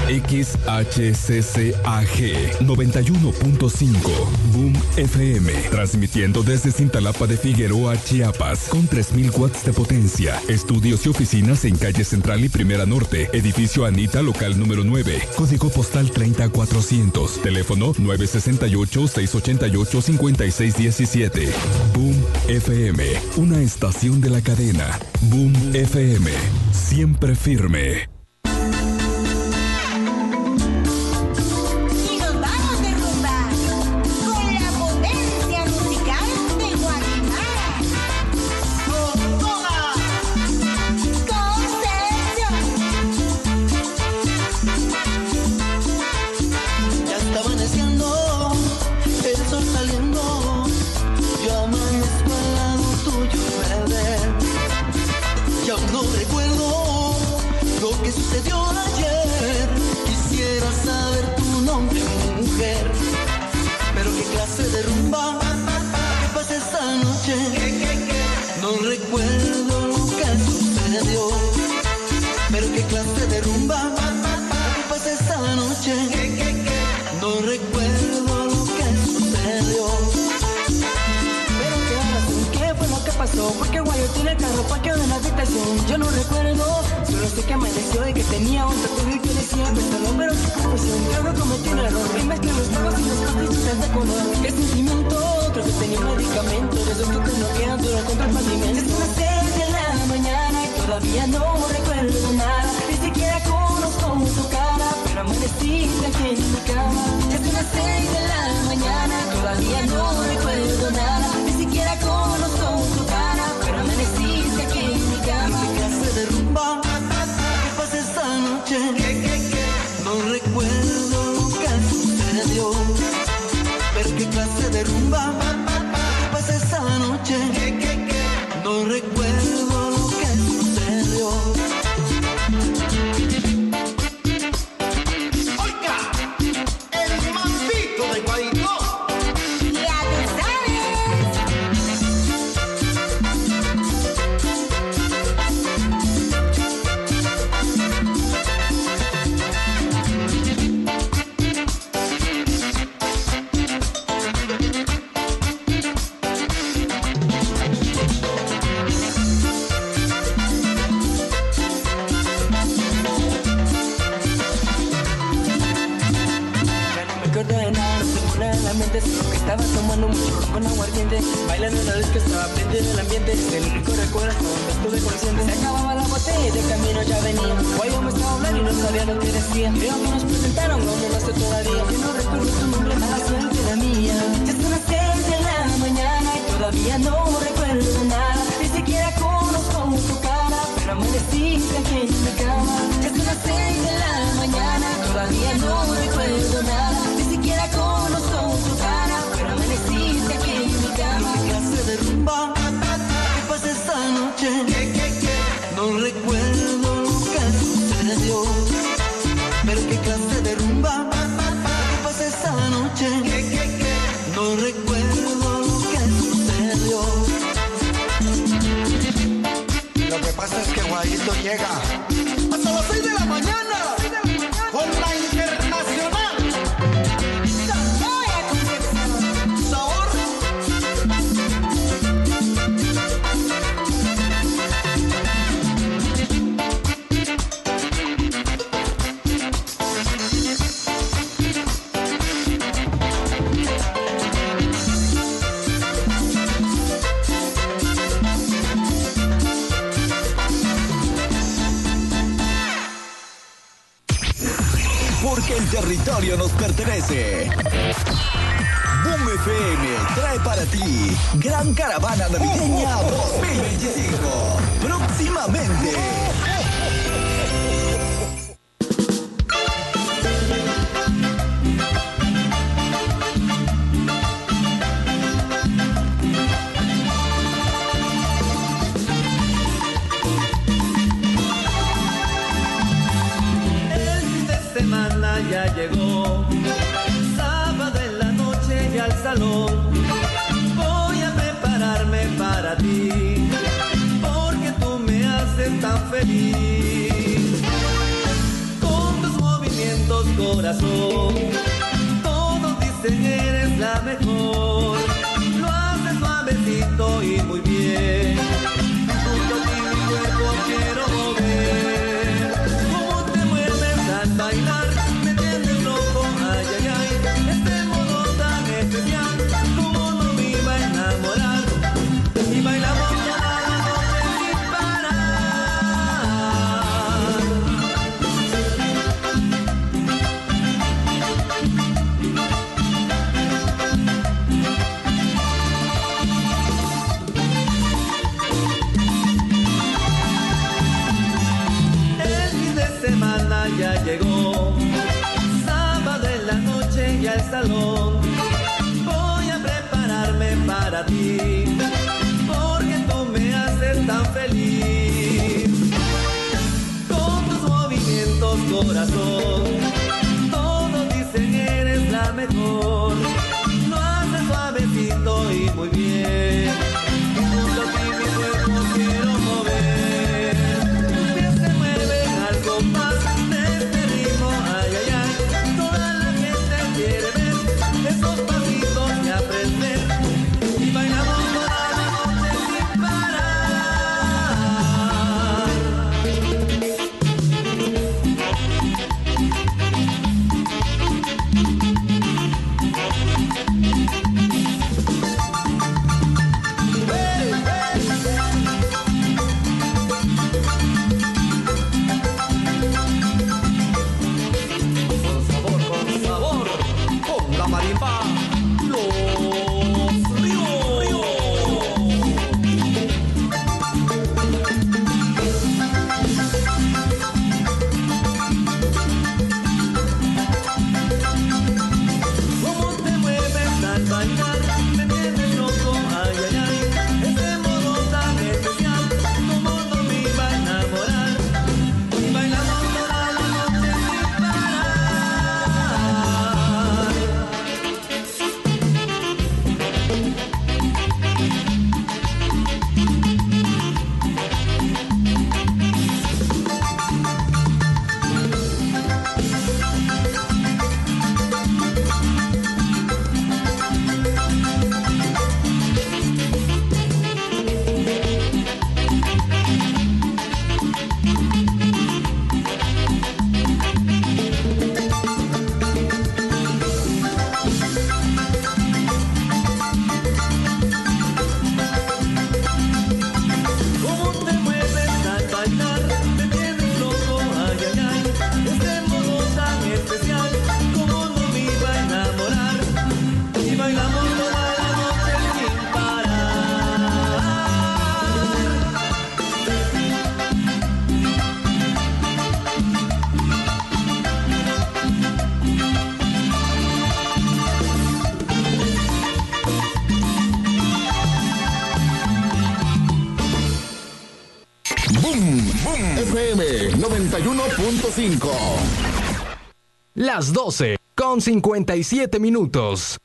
XHCCAG 91.5 Boom FM, transmitiendo desde Cintalapa de Figueroa, Chiapas, con 3000 watts de potencia. Estudios y oficinas en calle Central y Primera Norte, edificio Anita, local número 9, código postal 30400, teléfono 968-688-5617. Boom FM, una estación de la cadena Boom FM, siempre firme. Porque Guayo tiene el carro parqueado en la habitación. Yo no recuerdo, solo sé que amaneció y que tenía un tatuaje que decía pétalo, pero qué confusión, creo que cometí un error. Y mezclé los tragos y las pastillas de color. Qué sentimiento, creo que tenía un medicamento de esos que no quedan duro contra el pavimento. Es las 6 de la mañana y todavía no recuerdo nada. Ni siquiera conozco tu cara, pero amaneciste aquí en mi cama. Es las 6 de la mañana, todavía no recuerdo nada. Ni siquiera conozco tu cara, pero amaneciste aquí en mi cama. ¿Qué clase de rumba? ¿Qué pasa esta noche? No recuerdo lo que sucedió. Pero qué clase de rumba? ¿Qué pasa esta noche? No recuerdo lo que sucedió. Oiga, el mambito de Guaidó. Ya tú sabes. Solo que estaba tomando mucho ron con aguardiente, bailando una vez que estaba prendido el ambiente. El único recuerdo hasta donde estuve consciente. Se acababa la botella y de camino ya venía. Guayo me estaba hablando y no sabía lo que decía. Creo que nos presentaron, no me lo sé todavía. Yo no recuerdo tu nombre, mala suerte la mía. Ya son las 6 de la mañana y todavía no recuerdo nada. Ni siquiera conozco tu cara, pero amaneciste aquí en mi cama. Ya son las 6 de la mañana, todavía no recuerdo nada. Ni siquiera conozco tu cara, pero amaneciste aquí en mi cama. ¿Qué clase de rumba? ¿Qué pasa esta noche? No recuerdo lo que sucedió. Pero qué clase de rumba? ¿Qué pasa esta noche? No recuerdo lo que sucedió. Lo que pasa es que Guayito llega hasta las 6 de la mañana con la Internacional. Sabor. Porque el territorio nos pertenece. Boom FM trae para ti Gran Caravana Navideña 2025. Próximamente. Ya llegó, sábado en la noche y al salón. Voy a prepararme para ti, porque tú me haces tan feliz. Con tus movimientos corazón. Todos dicen eres la mejor. Lo haces suavecito y muy bien. Junto a ti mi cuerpo quiero mover. Cómo te mueves al bailar, me tienes loco, ay, ay, ay. Este modo tan especial, cómo no me iba a enamorar. Y bailamos toda la noche sin parar. El fin de semana ya llegó, sábado en la noche y al salón. Voy a prepararme para ti, porque tú me haces tan feliz. Con tus movimientos, corazón, todos dicen eres la mejor. Lo haces suavecito y muy bien. Y junto a ti mi cuerpo quiero mover. Tus pies se mueven al compás de este ritmo, ay, ay, ay. Toda la gente quiere ver esos pasitos y aprender. Y bailamos toda la noche sin parar. Con sabor, con la marimba, los ríos. Cómo te mueves al bailar, me tienes loco, ay, ay, ay. Ese modo tan especial, cómo no me iba a enamorar. Y bailamos toda la noche sin parar. Cómo te mueves al bailar, me tienes loco, ay, ay, ay. Este modo tan especial, cómo no me iba a enamorar. Y bailamos toda la noche sin parar. Boom, Boom FM 91.5. Las 12 con 57 minutos.